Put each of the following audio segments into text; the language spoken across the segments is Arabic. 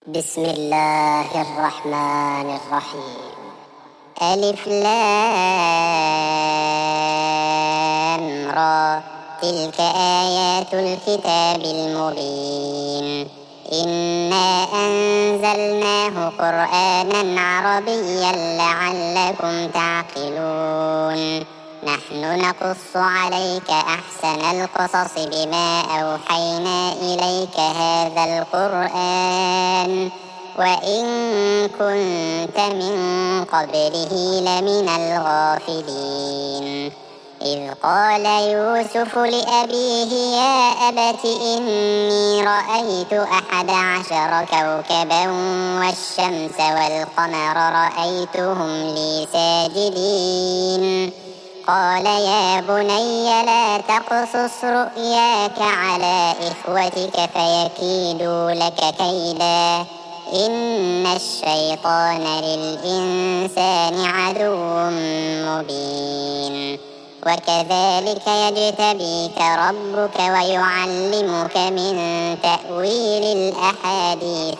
بسم الله الرحمن الرحيم. ألف لام را، تلك آيات الكتاب المبين. إنا أنزلناه قرآنا عربيا لعلكم تعقلون. نحن نقص عليك أحسن القصص بما أوحينا إليك هذا القرآن وإن كنت من قبله لمن الغافلين. إذ قال يوسف لأبيه يا أبت إني رأيت 11 كوكبا والشمس والقمر رأيتهم لي ساجدين. قال يا بني لا تقصص رؤياك على إخوتك فيكيدوا لك كيدا إن الشيطان للإنسان عدو مبين. وكذلك يجتبيك ربك ويعلمك من تأويل الأحاديث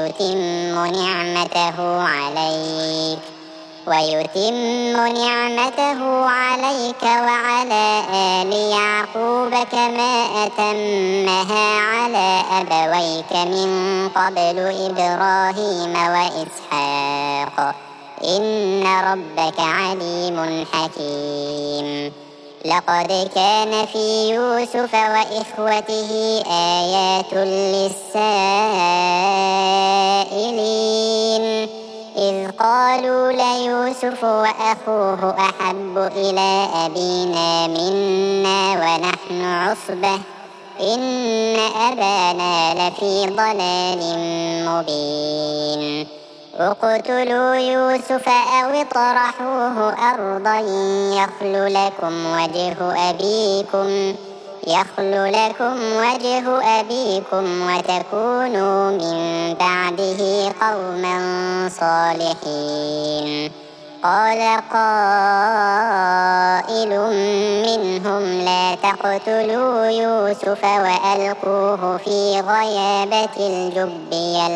ويتم نعمته عليك وعلى آل يعقوب كما أتمها على أبويك من قبل إبراهيم وإسحاق إن ربك عليم حكيم. لقد كان في يوسف وإخوته آيات للسائلين إذ قالوا ليوسف وأخوه أحب إلى أبينا منا ونحن عصبة إن أبانا لفي ضلال مبين. اقتلوا يوسف أو اطرحوه أرضا يخل لكم وجه أبيكم وتكونوا من بعده قوما صالحين. قال قائل منهم لا تقتلوا يوسف وألقوه في غيابة الجب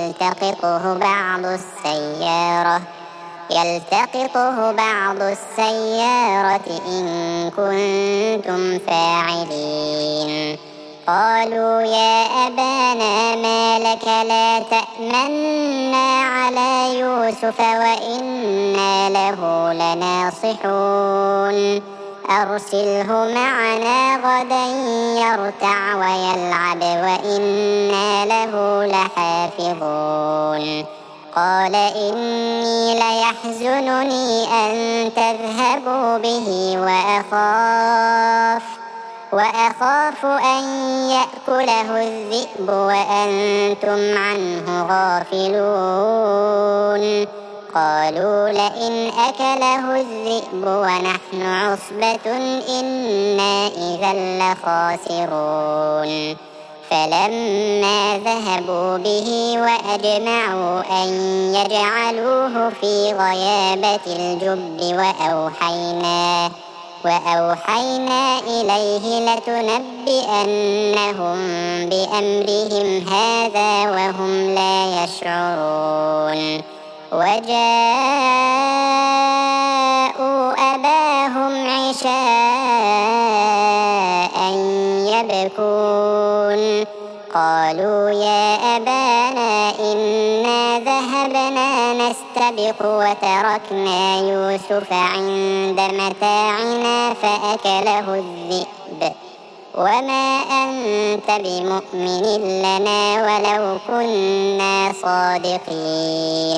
يلتقطه بعض السيارة إن كنتم فاعلين. قالوا يا أبانا ما لك لا تأمنا على يوسف وإنا له لناصحون أرسله معنا غدا يرتع ويلعب وإنا له لحافظون. قال إني ليحزنني أن تذهبوا به وأخاف أن يأكله الذئب وأنتم عنه غافلون. قالوا لئن أكله الذئب ونحن عصبة إنا إذا لخاسرون. فلما ذهبوا به وأجمعوا أن يجعلوه في غيابة الجب وأوحينا إليه لتنبئنهم بأمرهم هذا وهم لا يشعرون. وجاءوا أباهم عشاء يبكون. قالوا يا أبانا إنا ذهبنا نستبق وتركنا يوسف عند متاعنا فأكله الذئب وما أنت بمؤمن لنا ولو كنا صادقين.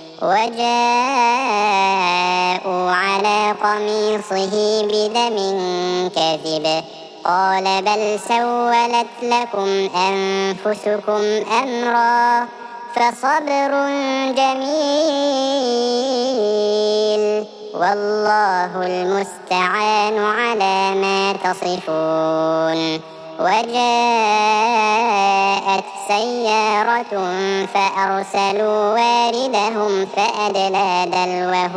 وجاءوا على قميصه بدم كذب قال بل سولت لكم أنفسكم أمرا فصبر جميل والله المستعان على ما تصفون. وجاءت سيارة فأرسلوا واردهم فأدلى دلوه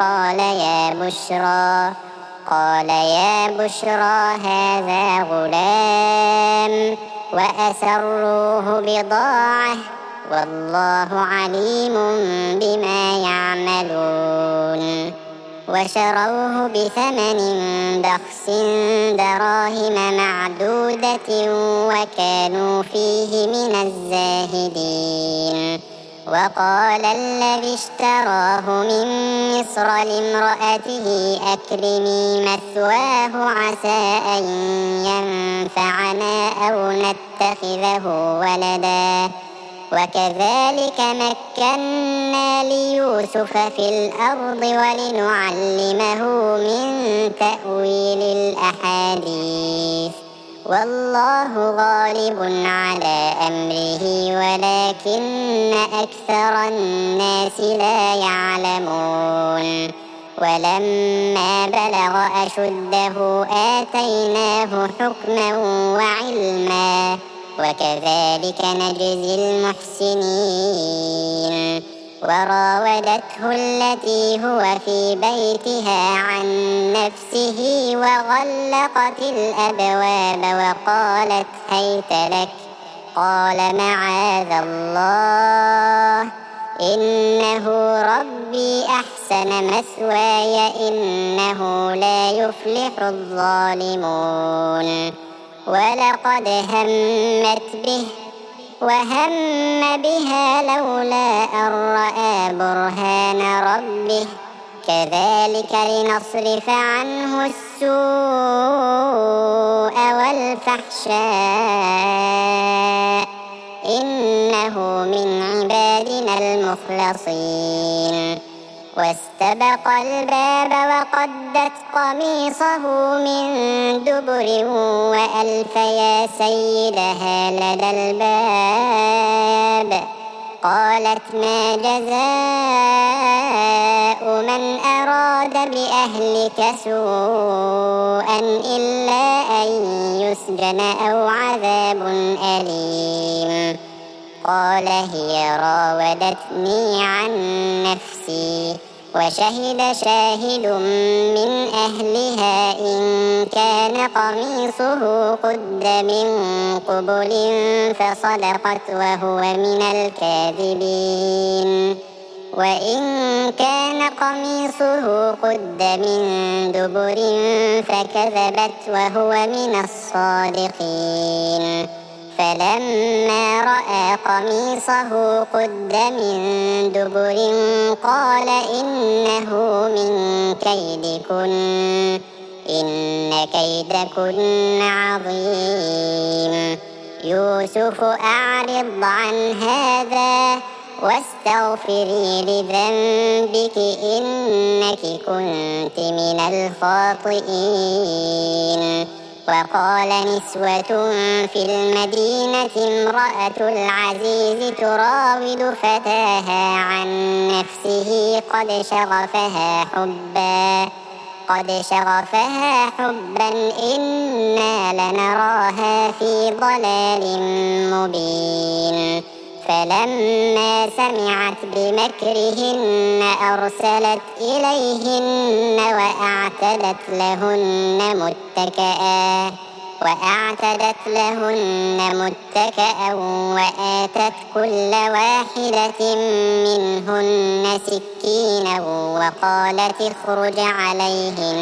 قال يا بشرى هذا غلام وأسروه بضاعة والله عليم بما يعملون. وشروه بثمن بخس دراهم معدودة وكانوا فيه من الزاهدين. وقال الذي اشتراه من مصر لامرأته أكرمي مثواه عسى أن ينفعنا أو نتخذه ولدا. وكذلك مكنا ليوسف في الأرض ولنعلمه من تأويل الأحاديث. والله غالب على أمره ولكن أكثر الناس لا يعلمون. ولما بلغ أشده آتيناه حكما وعلما وكذلك نجزي المحسنين. وراودته التي هو في بيتها عن نفسه وغلقت الأبواب وقالت هيت لك. قال معاذ الله إنه ربي أحسن مثواي إنه لا يفلح الظالمون. ولقد همت به وهم بها لولا أن رأى برهان ربه كذلك لنصرف عنه السوء والفحشاء إنه من عبادنا المخلصين. واستبق الباب وقدت قميصه من دبر وألف يا سيدها لدى الباب. قالت ما جزاء من أراد بأهلك سوءا إلا أن يسجن أو عذاب أليم. قال هي راودتني عن نفسي. وشهد شاهد من أهلها إن كان قميصه قد من قبل فصدقت وهو من الكاذبين. وإن كان قميصه قد من دبر فكذبت وهو من الصادقين. فلما رأى قميصه قد من دبر قال إنه من كيدكن إن كيدكن عظيم. يوسف أعرض عن هذا واستغفري لذنبك إنك كنت من الخاطئين. وقال نسوة في المدينة امرأة العزيز تراود فتاها عن نفسه قد شغفها حبا إنا لنراها في ضلال مبين. فلما سمعت بمكرهن أرسلت إليهن وأعتدت لهن متكئا وآتت كل واحدة منهن سكينا وقالت اخرج عليهن.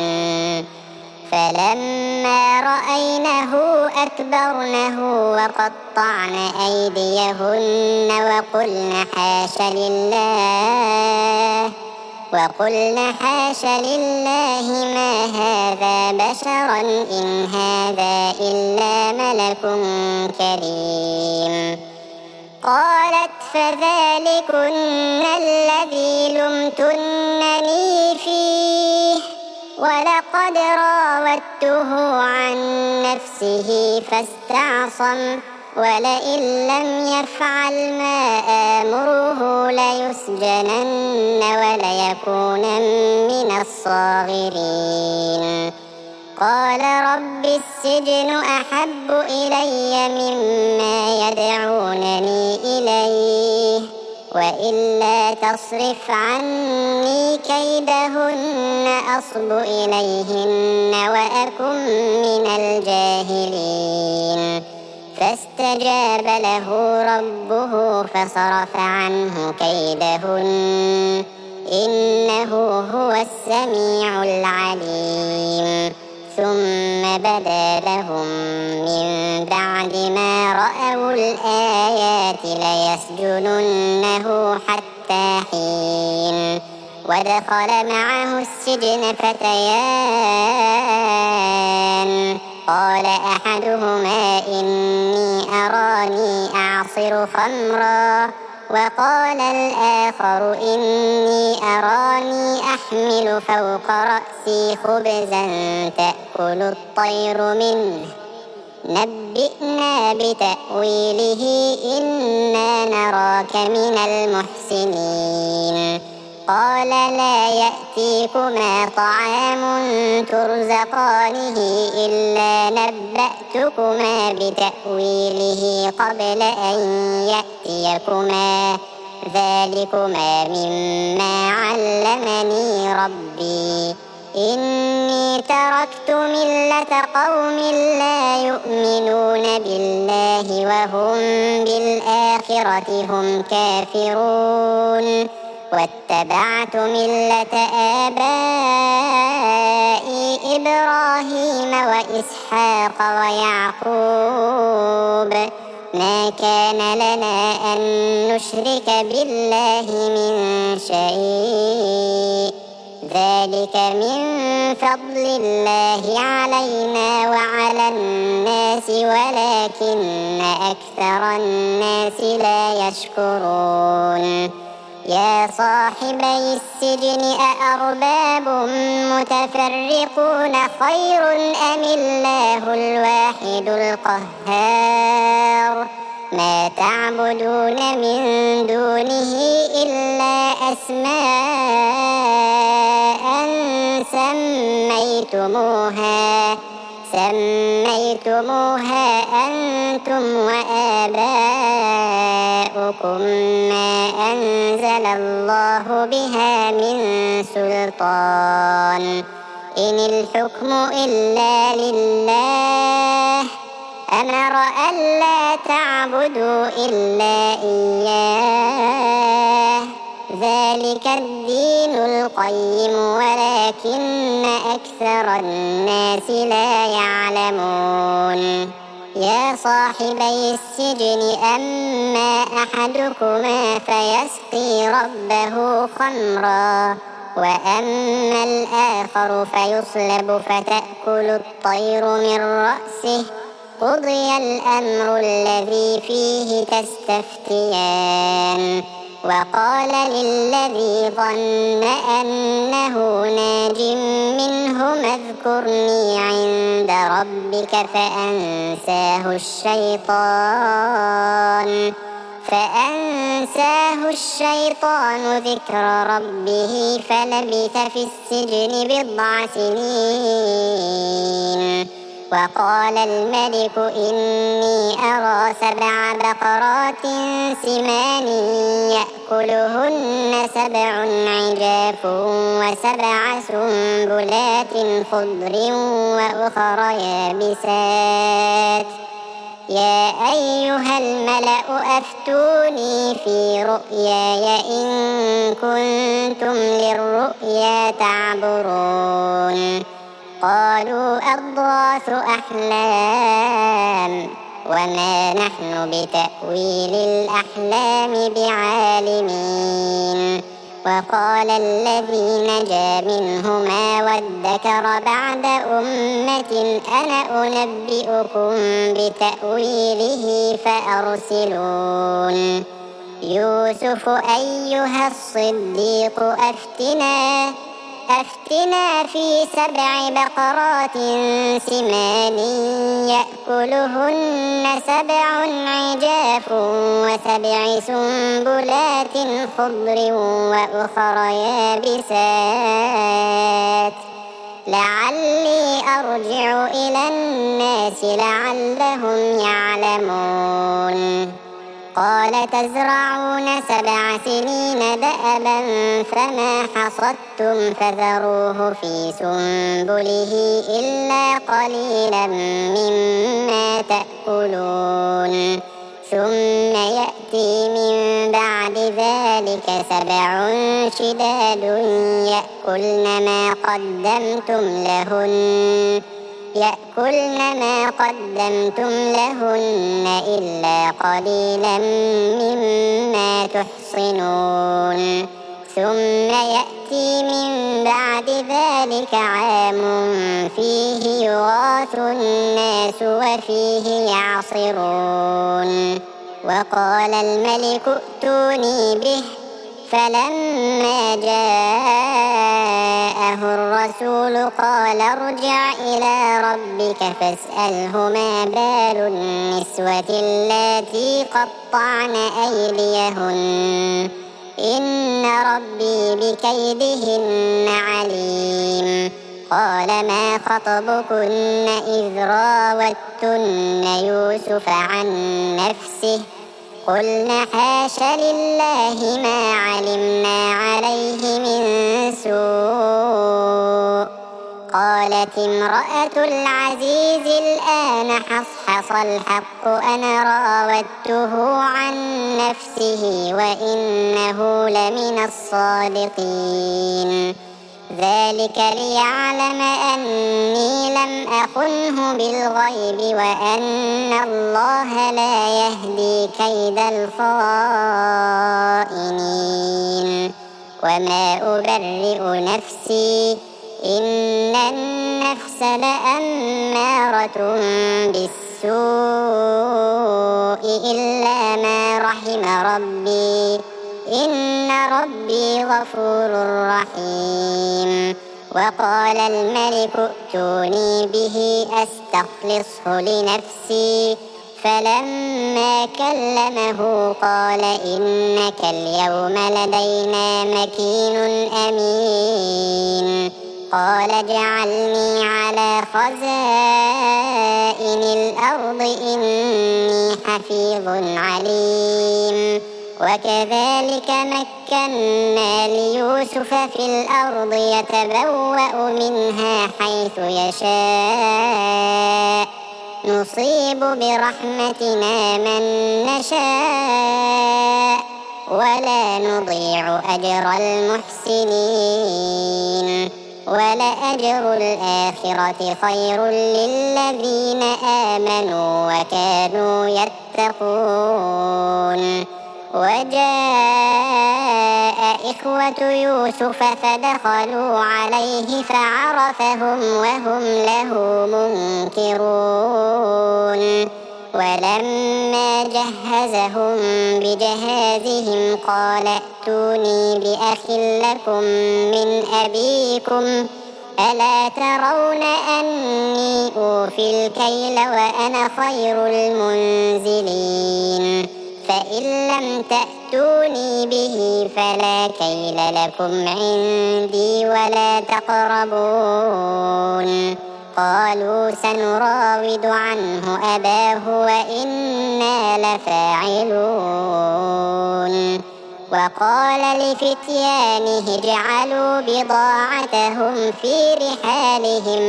فلما رأينه أكبرنه وقطعن أيديهن وقلن حاش لله ما هذا بشرا إن هذا إلا ملك كريم. قالت فذلكن الذي لمتنني فيه ولقد راودته عن نفسه فاستعصم ولئن لم يفعل ما آمره ليسجنن وليكونا من الصاغرين. قال رب السجن أحب إلي مما يدعونني إليه وإلا تصرف عني كيدهن أصب إليهن وأكن من الجاهلين. فاستجاب له ربه فصرف عنه كيدهن إنه هو السميع العليم ثم بدا لهم من بعد ما رأوا الآيات ليسجننه حتى حين ودخل معه السجن فتيان قال أحدهما إني أراني أعصر خمرا وقال الآخر إني أراني أحمل فوق رأسي خبزا تأكل الطير منه نبئنا بتأويله إنا نراك من المحسنين قال لا يأتيكما طعام ترزقانه إلا نبأتكما بتأويله قبل أن يأتيكما ذلكما مما علمني ربي إني تركت ملة قوم لا يؤمنون بالله وهم بالآخرة هم كافرون واتبعت ملة آبائي إبراهيم وإسحاق ويعقوب ما كان لنا أن نشرك بالله من شيء ذلك من فضل الله علينا وعلى الناس ولكن أكثر الناس لا يشكرون يا صاحبي السجن أأرباب متفرقون خير أم الله الواحد القهار ما تعبدون من دونه إلا أسماء سميتموها أنتم وآباؤكم ما أنزل الله بها من سلطان إن الحكم إلا لله أمر ألا تعبدوا إلا إياه ذلك الدين القيم ولكن أكثر الناس لا يعلمون يا صاحبي السجن أما أحدكما فيسقي ربه خمرا وأما الآخر فيصلب فتأكل الطير من رأسه قضي الأمر الذي فيه تستفتيان وقال للذي ظن أنه ناج منهما اذكرني عند ربك فأنساه الشيطان ذكر ربه فلبث في السجن بضع سنين وقال الملك إني أرى 7 بقرات سمان يأكلهن 7 عجاف و7 سنبلات خضر وأخر يابسات يا أيها الملأ أفتوني في رؤياي إن كنتم للرؤيا تعبرون قالوا أضغاث أحلام وما نحن بتأويل الأحلام بعالمين وقال الذي نجا منهما وادكر بعد أمة أنا أنبئكم بتأويله فأرسلون يوسف أيها الصديق أفتنا في 7 بقرات سمان يأكلهن 7 عجاف و7 سنبلات خضر وأخر يابسات لعلي أرجع إلى الناس لعلهم يعلمون قال تزرعون 7 سنين دأبا فما حصدتم فذروه في سنبله إلا قليلا مما تأكلون ثم يأتي من بعد ذلك 7 شداد يأكلن ما قدمتم لهن إلا قليلا مما تحصنون ثم يأتي من بعد ذلك عام فيه يغاث الناس وفيه يعصرون وقال الملك ائتوني به فلما جاءه الرسول قال ارجع إلى ربك فاسأله ما بال النسوة اللاتي قطعن أيديهن إن ربي بكيدهن عليم قال ما خطبكن إذ راوتن يوسف عن نفسه قلنا حاش لله ما علمنا عليه من سوء قالت امرأة العزيز الآن حصحص الحق أنا راودته عن نفسه وإنه لمن الصادقين ذلك ليعلم أني لم أخنه بالغيب وأن الله لا يهدي كيد الخائنين وما أبرئ نفسي إن النفس لأمارة بالسوء إلا ما رحم ربي إن ربي غفور رحيم وقال الملك ائتوني به أستخلصه لنفسي فلما كلمه قال إنك اليوم لدينا مكين أمين قال اجعلني على خزائن الأرض إني حفيظ عليم وكذلك مكنا ليوسف في الأرض يتبوأ منها حيث يشاء نصيب برحمتنا من نشاء ولا نضيع أجر المحسنين ولأجر الآخرة خير للذين آمنوا وكانوا يتقون وجاء إخوة يوسف فدخلوا عليه فعرفهم وهم له منكرون ولما جهزهم بجهازهم قال ائتوني بأخ لكم من أبيكم ألا ترون أني أوفي الكيل وأنا خير المنزلين فإن لم تأتوني به فلا كيل لكم عندي ولا تقربون قالوا سنراود عنه أباه وإنا لفاعلون وقال لفتيانه اجعلوا بضاعتهم في رحالهم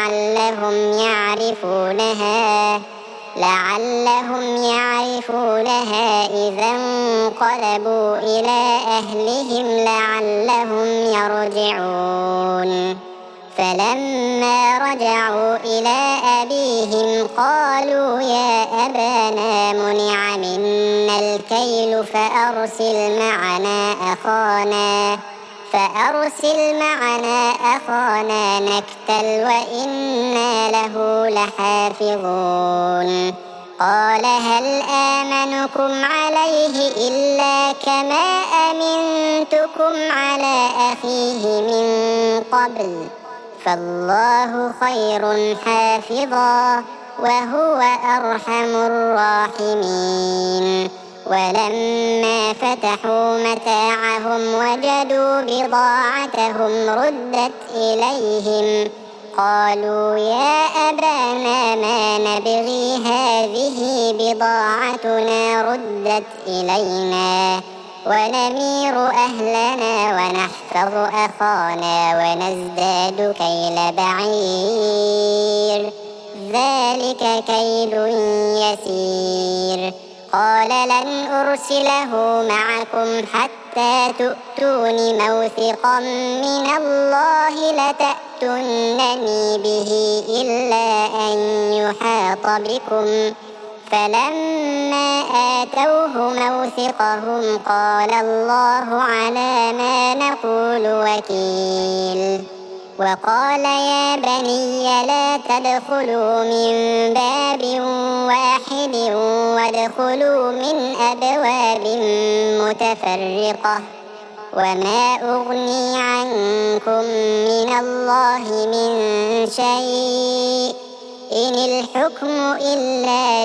لعلهم يعرفونها إذا انقلبوا إلى أهلهم لعلهم يرجعون فلما رجعوا إلى أبيهم قالوا يا أبانا منع منا الكيل فأرسل معنا أخانا نكتل وإنا له لحافظون قال هل آمنكم عليه إلا كما أمنتكم على أخيه من قبل فالله خير حافظا وهو أرحم الراحمين ولما فتحوا متاعهم وجدوا بضاعتهم ردت إليهم قالوا يا أبانا ما نبغي هذه بضاعتنا ردت إلينا ونمير أهلنا ونحفظ أخانا ونزداد كيل بعير ذلك كيل يسير. قال لن أرسله معكم حتى تؤتون موثقا من الله لتأتونني به إلا أن يحاط بكم. فلما آتوه موثقهم قال الله على ما نقول وكيل. وقال يا بني لا تدخلوا من باب واحد وادخلوا من أبواب متفرقة وما أغني عنكم من الله من شيء إن الحكم إلا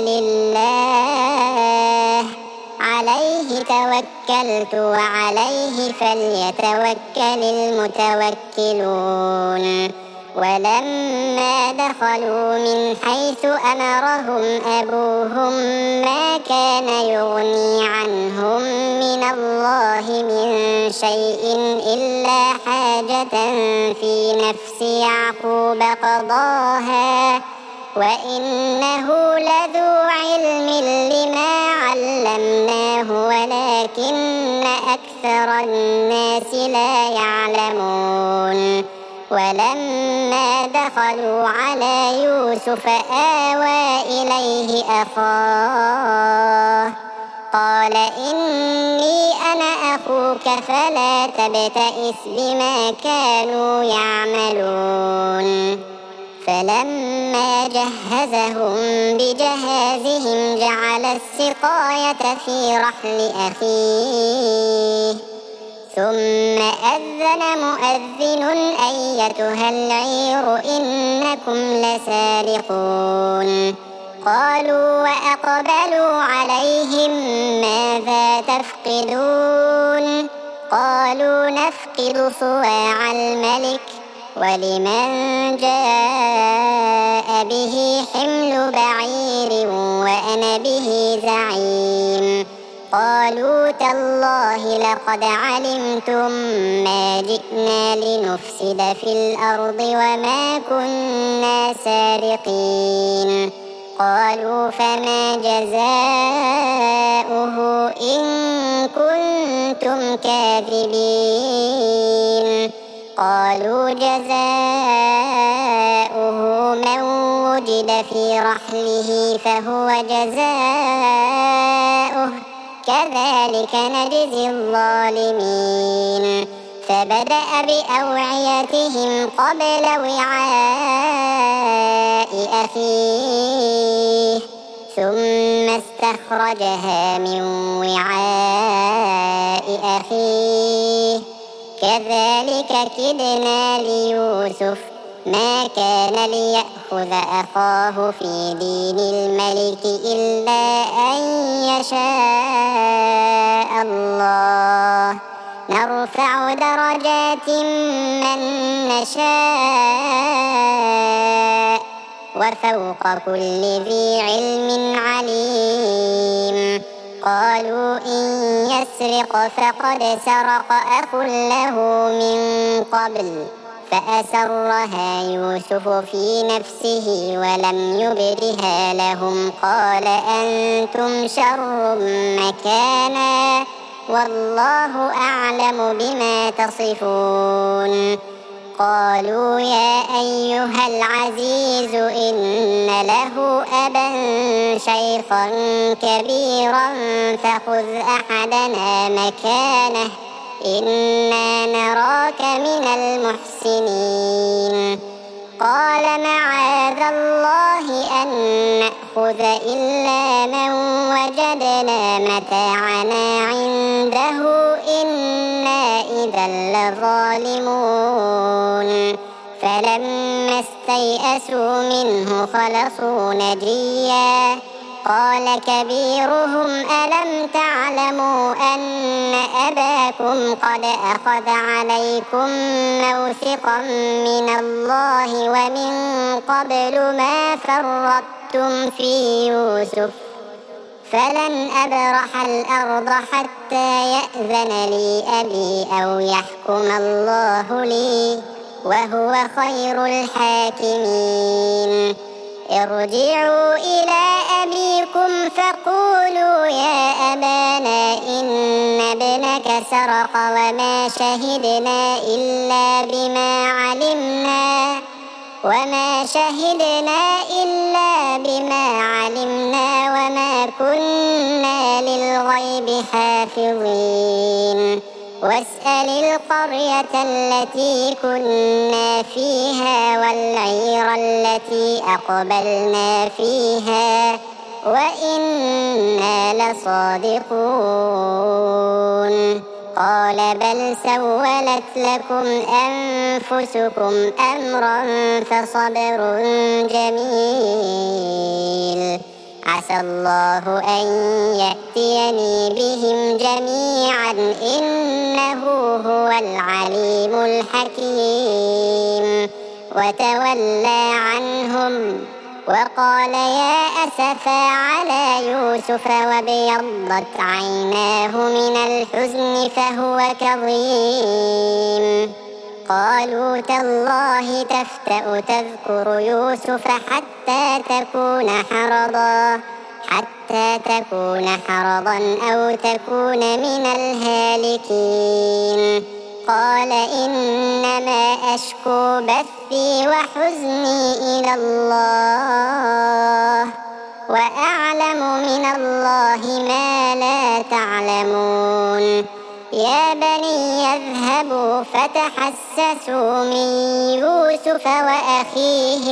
لله عليه توكلت وعليه فليتوكل المتوكلون. ولما دخلوا من حيث أمرهم أبوهم ما كان يغني عنهم من الله من شيء إلا حاجة في نفس يعقوب قضاها وإنه لذو علم لما علمناه ولكن أكثر الناس لا يعلمون. ولما دخلوا على يوسف آوى إليه أخاه قال إني أنا أخوك فلا تبتئس بما كانوا يعملون. فلما جهزهم بجهازهم جعل السقاية في رحل أخيه ثم أذن مؤذن أيتها العير إنكم لسارقون. قالوا وأقبلوا عليهم ماذا تفقدون قالوا نفقد صواع الملك ولمن جاء به حمل بعير وأنا به زعيم. قالوا تالله لقد علمتم ما جئنا لنفسد في الأرض وما كنا سارقين. قالوا فما جزاؤه إن كنتم كاذبين. قالوا جزاؤه من وجد في رحله فهو جزاؤه كذلك نجزي الظالمين. فبدأ بأوعيتهم قبل وعاء أخيه ثم استخرجها من وعاء أخيه كذلك كدنا ليوسف ما كان ليأخذ أخاه في دين الملك إلا أن يشاء الله نرفع درجات من نشاء وفوق كل ذي علم عليم. قالوا إن يسرق فقد سرق أخ له من قبل فأسرها يوسف في نفسه ولم يبدها لهم قال أنتم شر مكانا والله أعلم بما تصفون. قالوا يا أيها العزيز إن له أبا شيخا كبيرا فخذ أحدنا مكانه إنا نراك من المحسنين. قال معاذ الله أن نأخذ إلا من وجدنا متاعنا عنده إنا إذا لظالمون. فلما استيئسوا منه خلصوا نجيا قال كبيرهم ألم تعلموا أن أباكم قد أخذ عليكم موثقا من الله ومن قبل ما فرطتم في يوسف فلن أبرح الأرض حتى يأذن لي أبي أو يحكم الله لي وهو خير الحاكمين ارجعوا إلى أبيكم فقولوا يا أبانا إن ابنك سرق وما شهدنا إلا بما علمنا وما كنا للغيب حافظين واسأل القرية التي كنا فيها والعير التي أقبلنا فيها وإنا لصادقون قال بل سولت لكم أنفسكم أمرا فصبر جميل عسى الله أن يأتيني بهم جميعا إنه هو العليم الحكيم وتولى عنهم وقال يا أسفا على يوسف وابيضت عيناه من الحزن فهو كظيم قالوا تالله تفتأ تذكر يوسف حتى تكون حرضا أو تكون من الهالكين قال إنما أشكو بثي وحزني إلى الله وأعلم من الله ما لا تعلمون يا بني يذهبوا فتحسسوا من يوسف وأخيه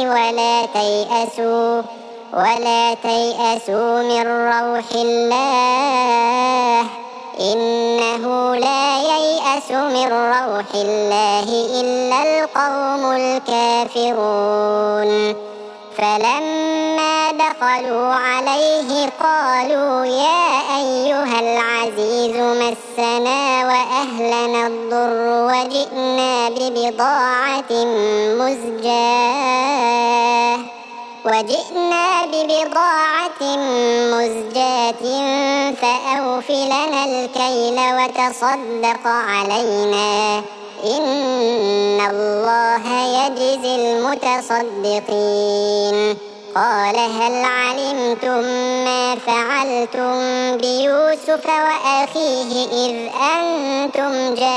ولا تيأسوا من روح الله إنه لا ييأس من روح الله إلا القوم الكافرون فلما دخلوا عليه قالوا يا أيها العزيز مسنا وأهلنا الضر وجئنا ببضاعة مزجاة فأوف لنا الكيل وتصدق علينا إن الله يجزي المتصدقين قال هل علمتم ما فعلتم بيوسف وأخيه إذ أنتم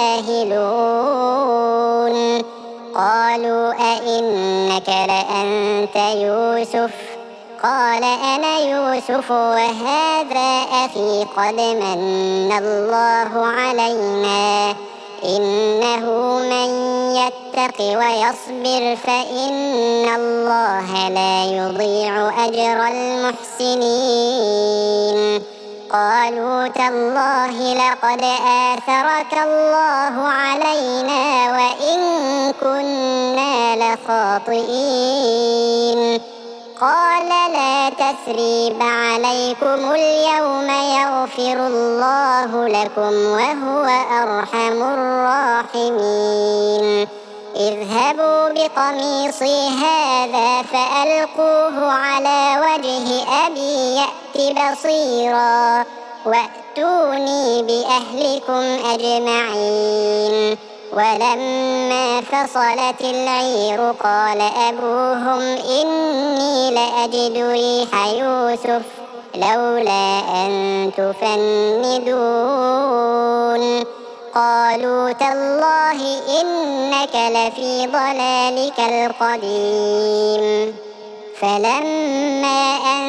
جاهلون قالوا أئنك لأنت يوسف قال أنا يوسف وهذا أخي قد من الله علينا إنه من يتق ويصبر فإن الله لا يضيع أجر المحسنين قالوا تالله لقد آثرك الله علينا وإن كنا لخاطئين قال لا تثريب عليكم اليوم يغفر الله لكم وهو أرحم الراحمين اذهبوا بقميصي هذا فألقوه على وجه أبي يأت بصيرا وأتوني بأهلكم أجمعين ولما فصلت العير قال أبوهم إني لأجد ريح يوسف لولا أن تفندون قالوا تالله إنك لفي ضلالك القديم فلما أن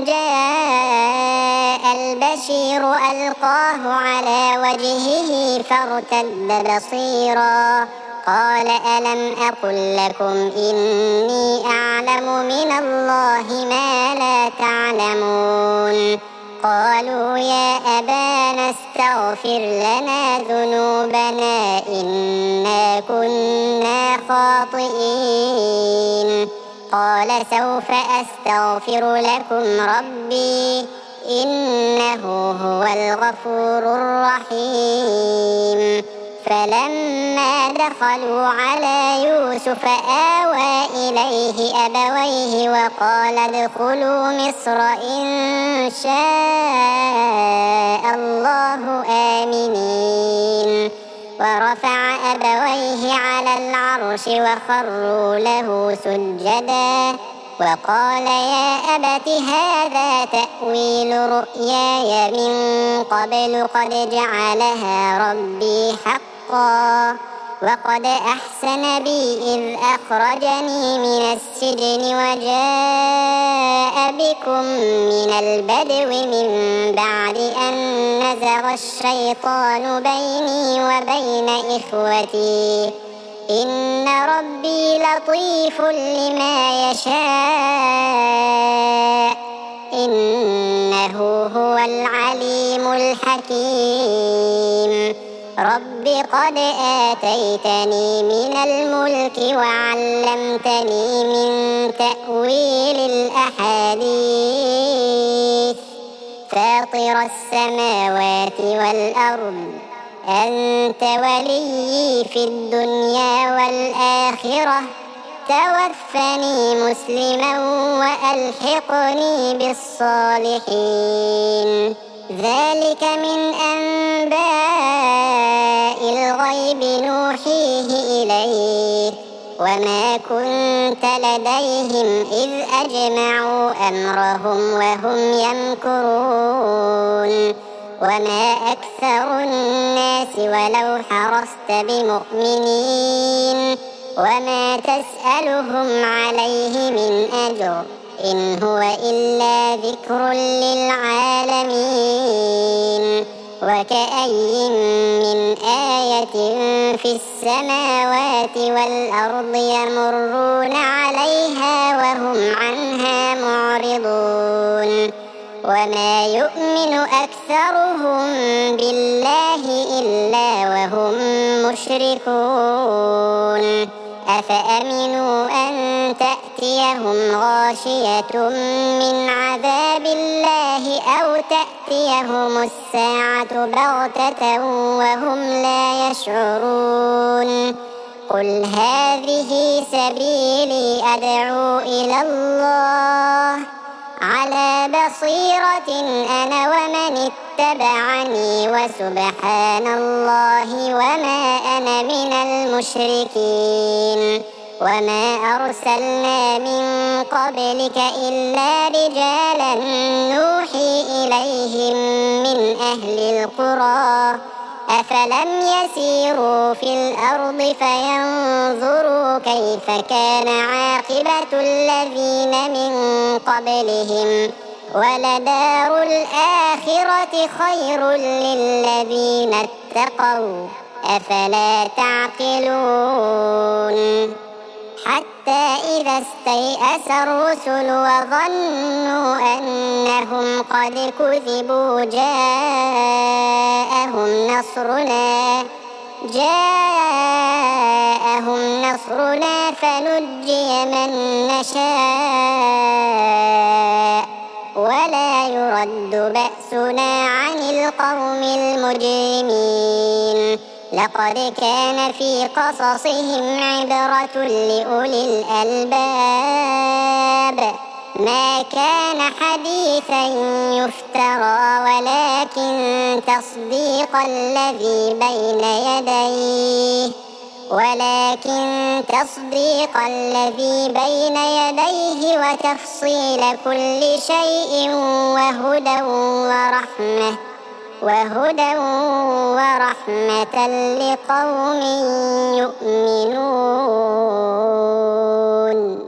جاء البشير ألقاه على وجهه فارتد بصيرا قال ألم أقل لكم إني أعلم من الله ما لا تعلمون قالوا يا أبانا استغفر لنا ذنوبنا إنا كنا خاطئين قال سوف أستغفر لكم ربي إنه هو الغفور الرحيم. فلما دخلوا على يوسف آوى إليه أبويه وقال ادخلوا مصر إن شاء الله آمنين. ورفع أبويه على العرش وخروا له سجدا وقال يا أبت هذا تأويل رؤياي من قبل قد جعلها ربي حقا وقد أحسن بي إذ أخرجني من السجن وجاء بكم من البدو من بعد أن نزغ الشيطان بيني وبين إخوتي إن ربي لطيف لما يشاء إنه هو العليم الحكيم. رب قد آتيتني من الملك وعلمتني من تأويل الأحاديث فاطر السماوات والأرض أنت ولي في الدنيا والآخرة توفني مسلما وألحقني بالصالحين. ذلك من أنباء الغيب نوحيه إليك وما كنت لديهم إذ أجمعوا أمرهم وهم يمكرون. وما أكثر الناس ولو حرصت بمؤمنين وما تسألهم عليه من أجر إن هو إلا ذكر للعالمين. وكأي من آية في السماوات والأرض يمرون عليها وهم عنها معرضون. وما يؤمن أكثرهم بالله إلا وهم مشركون. أفأمنوا أن تأتيهم غاشية من عذاب الله أو تأتيهم الساعة بغتة وهم لا يشعرون. قل هذه سبيلي أدعو إلى الله على بصيرة أنا ومن اتبعني وسبحان الله وما أنا من المشركين. وما أرسلنا من قبلك إلا رجالا نوحي إليهم من أهل القرى أفلم يسيروا في الأرض فينظروا كيف كان عاقبة الذين من قبلهم ولدار الآخرة خير للذين اتقوا أفلا تعقلون. حتى إذا استيأس الرسل وظنوا أنهم قد كذبوا جاءهم نصرنا فنجي من نشاء ولا يرد بأسنا عن القوم المجرمين. لقد كان في قصصهم عبرة لأولي الألباب ما كان حديثا يفترى ولكن تصديق الذي بين يديه وتفصيل كل شيء وهدى ورحمة لقوم يؤمنون.